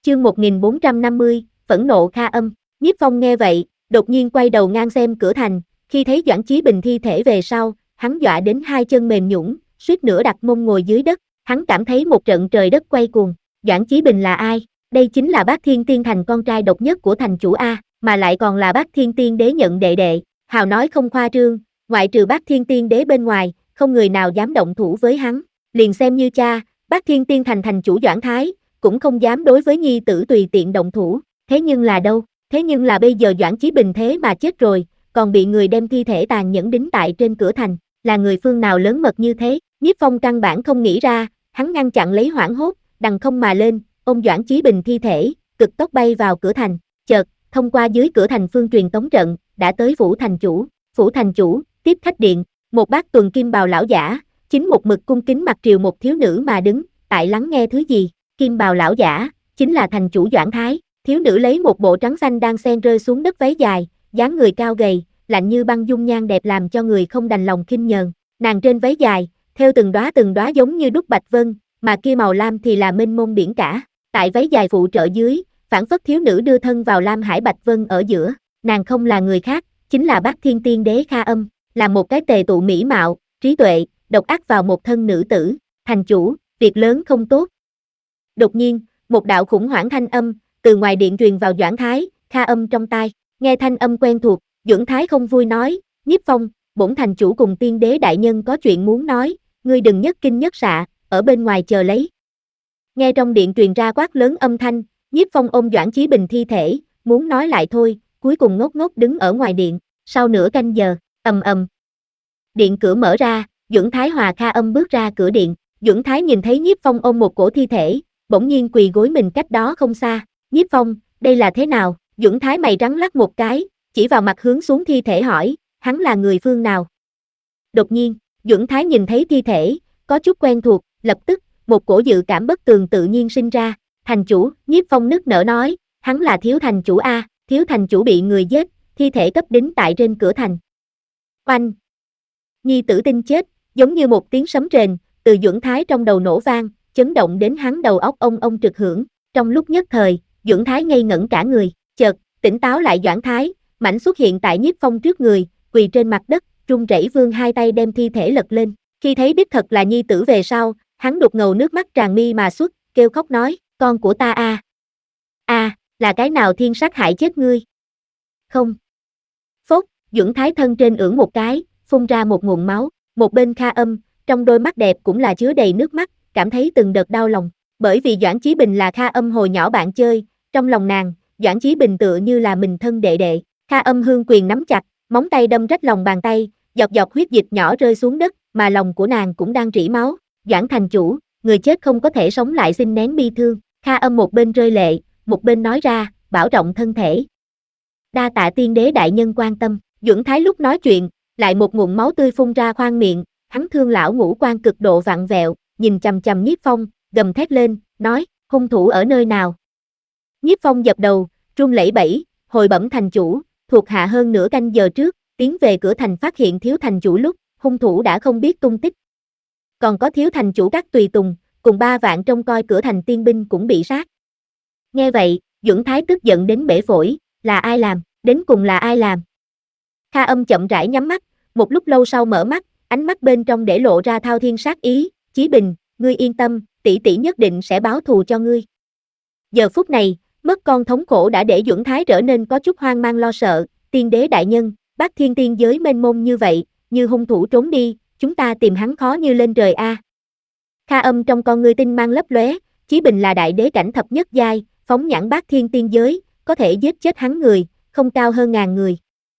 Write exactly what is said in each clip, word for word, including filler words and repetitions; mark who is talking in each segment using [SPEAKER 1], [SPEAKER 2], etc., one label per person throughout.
[SPEAKER 1] Chương một nghìn bốn trăm năm mươi, phẫn nộ Kha Âm. Nhiếp Phong nghe vậy, đột nhiên quay đầu ngang xem cửa thành, khi thấy Doãn Chí Bình thi thể về sau, hắn dọa đến hai chân mềm nhũn, suýt nữa đặt mông ngồi dưới đất, hắn cảm thấy một trận trời đất quay cuồng. Doãn Chí Bình là ai? Đây chính là Bát Thiên Tiên Thành con trai độc nhất của thành chủ A, mà lại còn là Bát Thiên Tiên Đế nhận đệ đệ. Hào nói không khoa trương, ngoại trừ Bát Thiên Tiên Đế bên ngoài, không người nào dám động thủ với hắn. Liền xem như cha, Bát Thiên Tiên Thành thành chủ Doãn Thái, cũng không dám đối với nhi tử tùy tiện động thủ. Thế nhưng là đâu? Thế nhưng là bây giờ Doãn Chí Bình thế mà chết rồi, còn bị người đem thi thể tàn nhẫn đính tại trên cửa thành, là người phương nào lớn mật như thế? Nhiếp Phong căn bản không nghĩ ra, hắn ngăn chặn lấy hoảng hốt, đằng không mà lên, ôm Doãn Chí Bình thi thể, cực tốc bay vào cửa thành. Chợt, thông qua dưới cửa thành phương truyền tống trận, đã tới phủ thành chủ. Phủ thành chủ, tiếp khách điện, một bác tuần kim bào lão giả, chính một mực cung kính mặt triều một thiếu nữ mà đứng, tại lắng nghe thứ gì. Kim bào lão giả, chính là thành chủ Doãn Thái. Thiếu nữ lấy một bộ trắng xanh đang xen rơi xuống đất váy dài, dáng người cao gầy, lạnh như băng, dung nhan đẹp làm cho người không đành lòng khinh nhờn. Nàng trên váy dài, theo từng đóa từng đóa giống như đúc bạch vân, mà kia màu lam thì là mênh mông biển cả. Tại váy dài phụ trợ dưới, phảng phất thiếu nữ đưa thân vào lam hải bạch vân ở giữa. Nàng không là người khác, chính là Bát Thiên Tiên Đế Kha Âm, là một cái tề tụ mỹ mạo, trí tuệ, độc ác vào một thân nữ tử. Thành chủ, việc lớn không tốt. Đột nhiên, một đạo khủng hoảng thanh âm từ ngoài điện truyền vào Doãn Thái, Kha Âm trong tai. Nghe thanh âm quen thuộc, Doãn Thái không vui nói, Nhiếp Phong, bổn thành chủ cùng tiên đế đại nhân có chuyện muốn nói, ngươi đừng nhất kinh nhất xạ, ở bên ngoài chờ lấy. Nghe trong điện truyền ra quát lớn âm thanh, Nhiếp Phong ôm Doãn Chí Bình thi thể, muốn nói lại thôi, cuối cùng ngốc ngốc đứng ở ngoài điện. Sau nửa canh giờ, ầm ầm, điện cửa mở ra, Doãn Thái hòa Kha Âm bước ra cửa điện. Doãn Thái nhìn thấy Nhiếp Phong ôm một cổ thi thể, bỗng nhiên quỳ gối mình cách đó không xa. Nhiếp Phong, đây là thế nào? Doãn Thái mày rắn lắc một cái, chỉ vào mặt hướng xuống thi thể hỏi, hắn là người phương nào? Đột nhiên, Doãn Thái nhìn thấy thi thể, có chút quen thuộc, lập tức, một cổ dự cảm bất tường tự nhiên sinh ra. Thành chủ, Nhiếp Phong nức nở nói, hắn là thiếu thành chủ A, thiếu thành chủ bị người giết, thi thể cấp đính tại trên cửa thành. Oanh! Nhi tử tin chết, giống như một tiếng sấm rền, từ Doãn Thái trong đầu nổ vang, chấn động đến hắn đầu óc ông ông trực hưởng. Trong lúc nhất thời, Doãn Thái ngây ngẩn cả người, chợt, tỉnh táo lại Doãn Thái, mảnh xuất hiện tại Nhiếp Phong trước người, quỳ trên mặt đất, run rẩy vươn hai tay đem thi thể lật lên. Khi thấy đích thật là nhi tử về sau, hắn đục ngầu nước mắt tràn mi mà xuất, kêu khóc nói, con của ta a, a, là cái nào thiên sát hại chết ngươi? Không. Phốt, Doãn Thái thân trên ưỡn một cái, phun ra một nguồn máu. Một bên Kha Âm, trong đôi mắt đẹp cũng là chứa đầy nước mắt, cảm thấy từng đợt đau lòng. Bởi vì Doãn Chí Bình là Kha Âm hồi nhỏ bạn chơi, trong lòng nàng, Doãn Chí Bình tựa như là mình thân đệ đệ. Kha Âm hương quyền nắm chặt, móng tay đâm rách lòng bàn tay, giọt giọt huyết dịch nhỏ rơi xuống đất, mà lòng của nàng cũng đang rỉ máu. Doãn thành chủ, người chết không có thể sống lại, xin nén bi thương. Kha Âm một bên rơi lệ, một bên nói ra, bảo trọng thân thể. Đa tạ tiên đế đại nhân quan tâm. Doãn Thái lúc nói chuyện, lại một ngụm máu tươi phun ra khoang miệng, hắn thương lão ngũ quan cực độ vặn vẹo, nhìn chằm chằm Nhiếp Phong, gầm thét lên, nói, hung thủ ở nơi nào? Nhiếp Phong dập đầu, run lẩy bẩy, hồi bẩm thành chủ, thuộc hạ hơn nửa canh giờ trước, tiến về cửa thành phát hiện thiếu thành chủ lúc, hung thủ đã không biết tung tích. Còn có thiếu thành chủ các tùy tùng, cùng ba vạn trông coi cửa thành tiên binh cũng bị sát. Nghe vậy, Doãn Thái tức giận đến bể phổi, là ai làm, đến cùng là ai làm? Kha Âm chậm rãi nhắm mắt, một lúc lâu sau mở mắt, ánh mắt bên trong để lộ ra thao thiên sát ý, Chí Bình, ngươi yên tâm, tỷ tỷ nhất định sẽ báo thù cho ngươi. Giờ phút này, mất con thống khổ đã để Doãn Thái trở nên có chút hoang mang lo sợ, tiên đế đại nhân, Bát Thiên Tiên giới mênh mông như vậy, như hung thủ trốn đi, chúng ta tìm hắn khó như lên trời a. Kha Âm trong con ngươi tinh mang lấp lóe, Chí Bình là đại đế cảnh thập nhất giai, phóng nhãn Bát Thiên Tiên giới, có thể giết chết hắn người, không cao hơn ngàn người.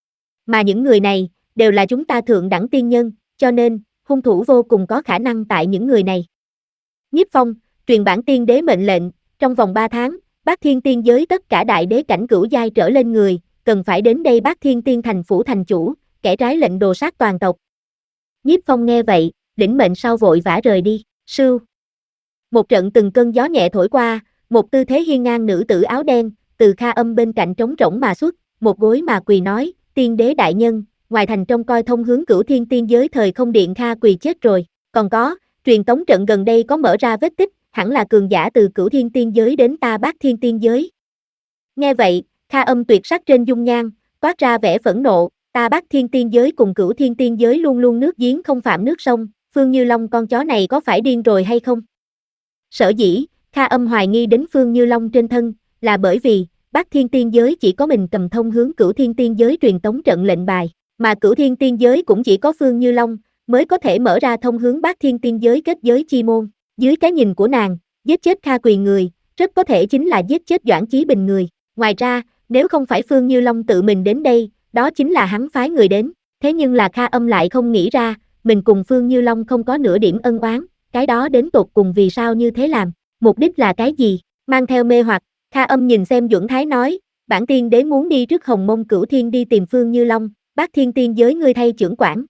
[SPEAKER 1] Mà những người này, đều là chúng ta thượng đẳng tiên nhân, cho nên, hung thủ vô cùng có khả năng tại những người này. Nhiếp Phong, truyền bản tiên đế mệnh lệnh, trong vòng ba tháng, Bát Thiên Tiên giới tất cả đại đế cảnh cửu giai trở lên người, cần phải đến đây Bát Thiên Tiên thành phủ thành chủ, kẻ trái lệnh đồ sát toàn tộc. Nhiếp Phong nghe vậy, lĩnh mệnh sau vội vã rời đi. Sưu. Một trận từng cơn gió nhẹ thổi qua, một tư thế hiên ngang nữ tử áo đen, từ Kha Âm bên cạnh trống rỗng mà xuất, một gối mà quỳ nói, tiên đế đại nhân, ngoài thành trông coi thông hướng Cửu Thiên Tiên giới thời không điện Kha quỳ chết rồi, còn có, truyền tống trận gần đây có mở ra vết tích, hẳn là cường giả từ Cửu Thiên Tiên Giới đến Ta Bát Thiên Tiên Giới. Nghe vậy, Kha Âm tuyệt sắc trên dung nhan, toát ra vẻ phẫn nộ, Ta Bát Thiên Tiên Giới cùng Cửu Thiên Tiên Giới luôn luôn nước giếng không phạm nước sông, Phương Như Long con chó này có phải điên rồi hay không? Sở dĩ, Kha Âm hoài nghi đến Phương Như Long trên thân, là bởi vì, Bát Thiên Tiên Giới chỉ có mình cầm thông hướng Cửu Thiên Tiên Giới truyền tống trận lệnh bài, mà Cửu Thiên Tiên Giới cũng chỉ có Phương Như Long, mới có thể mở ra thông hướng Bát Thiên Tiên Giới kết giới chi môn. Dưới cái nhìn của nàng, giết chết Kha Quỳ người, rất có thể chính là giết chết Doãn Chí Bình người. Ngoài ra, nếu không phải Phương Như Long tự mình đến đây, đó chính là hắn phái người đến. Thế nhưng là Kha Âm lại không nghĩ ra, mình cùng Phương Như Long không có nửa điểm ân oán, cái đó đến tột cùng vì sao như thế làm, mục đích là cái gì? Mang theo mê hoặc, Kha Âm nhìn xem Duẩn Thái nói, bản tiên đế muốn đi trước Hồng Mông Cửu Thiên đi tìm Phương Như Long, Bát Thiên Tiên Giới ngươi thay trưởng quản.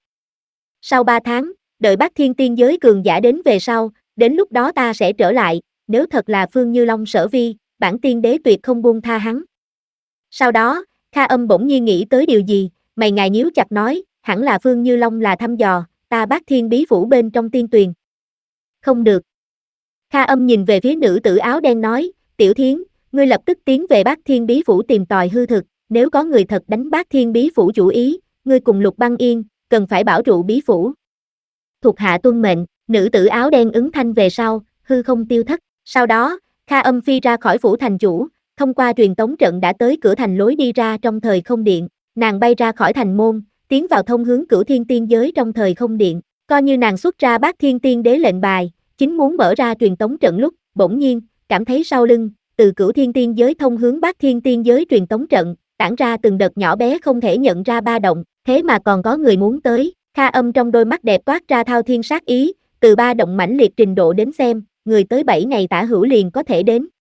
[SPEAKER 1] Sau ba tháng, đợi Bát Thiên Tiên Giới cường giả đến về sau, đến lúc đó ta sẽ trở lại, nếu thật là Phương Như Long sở vi, bản tiên đế tuyệt không buông tha hắn. Sau đó, Kha Âm bỗng nhiên nghĩ tới điều gì, mày ngài nhíu chặt nói, hẳn là Phương Như Long là thăm dò, ta Bát Thiên bí phủ bên trong tiên tuyền. Không được. Kha Âm nhìn về phía nữ tử áo đen nói, Tiểu Thiến, ngươi lập tức tiến về Bát Thiên bí phủ tìm tòi hư thực, nếu có người thật đánh Bát Thiên bí phủ chủ ý, ngươi cùng Lục Băng Yên, cần phải bảo trụ bí phủ. Thuộc hạ tuân mệnh, nữ tử áo đen ứng thanh về sau, hư không tiêu thất. Sau đó, Kha Âm phi ra khỏi phủ thành chủ, thông qua truyền tống trận đã tới cửa thành lối đi ra trong thời không điện, nàng bay ra khỏi thành môn, tiến vào thông hướng Cửu Thiên Tiên Giới trong thời không điện, coi như nàng xuất ra Bát Thiên Tiên Đế lệnh bài, chính muốn mở ra truyền tống trận lúc, bỗng nhiên, cảm thấy sau lưng, từ Cửu Thiên Tiên Giới thông hướng Bát Thiên Tiên Giới truyền tống trận, tản ra từng đợt nhỏ bé không thể nhận ra ba động, thế mà còn có người muốn tới. Kha Âm trong đôi mắt đẹp toát ra thao thiên sát ý, từ ba động mãnh liệt trình độ đến xem, người tới bảy ngày tả hữu liền có thể đến,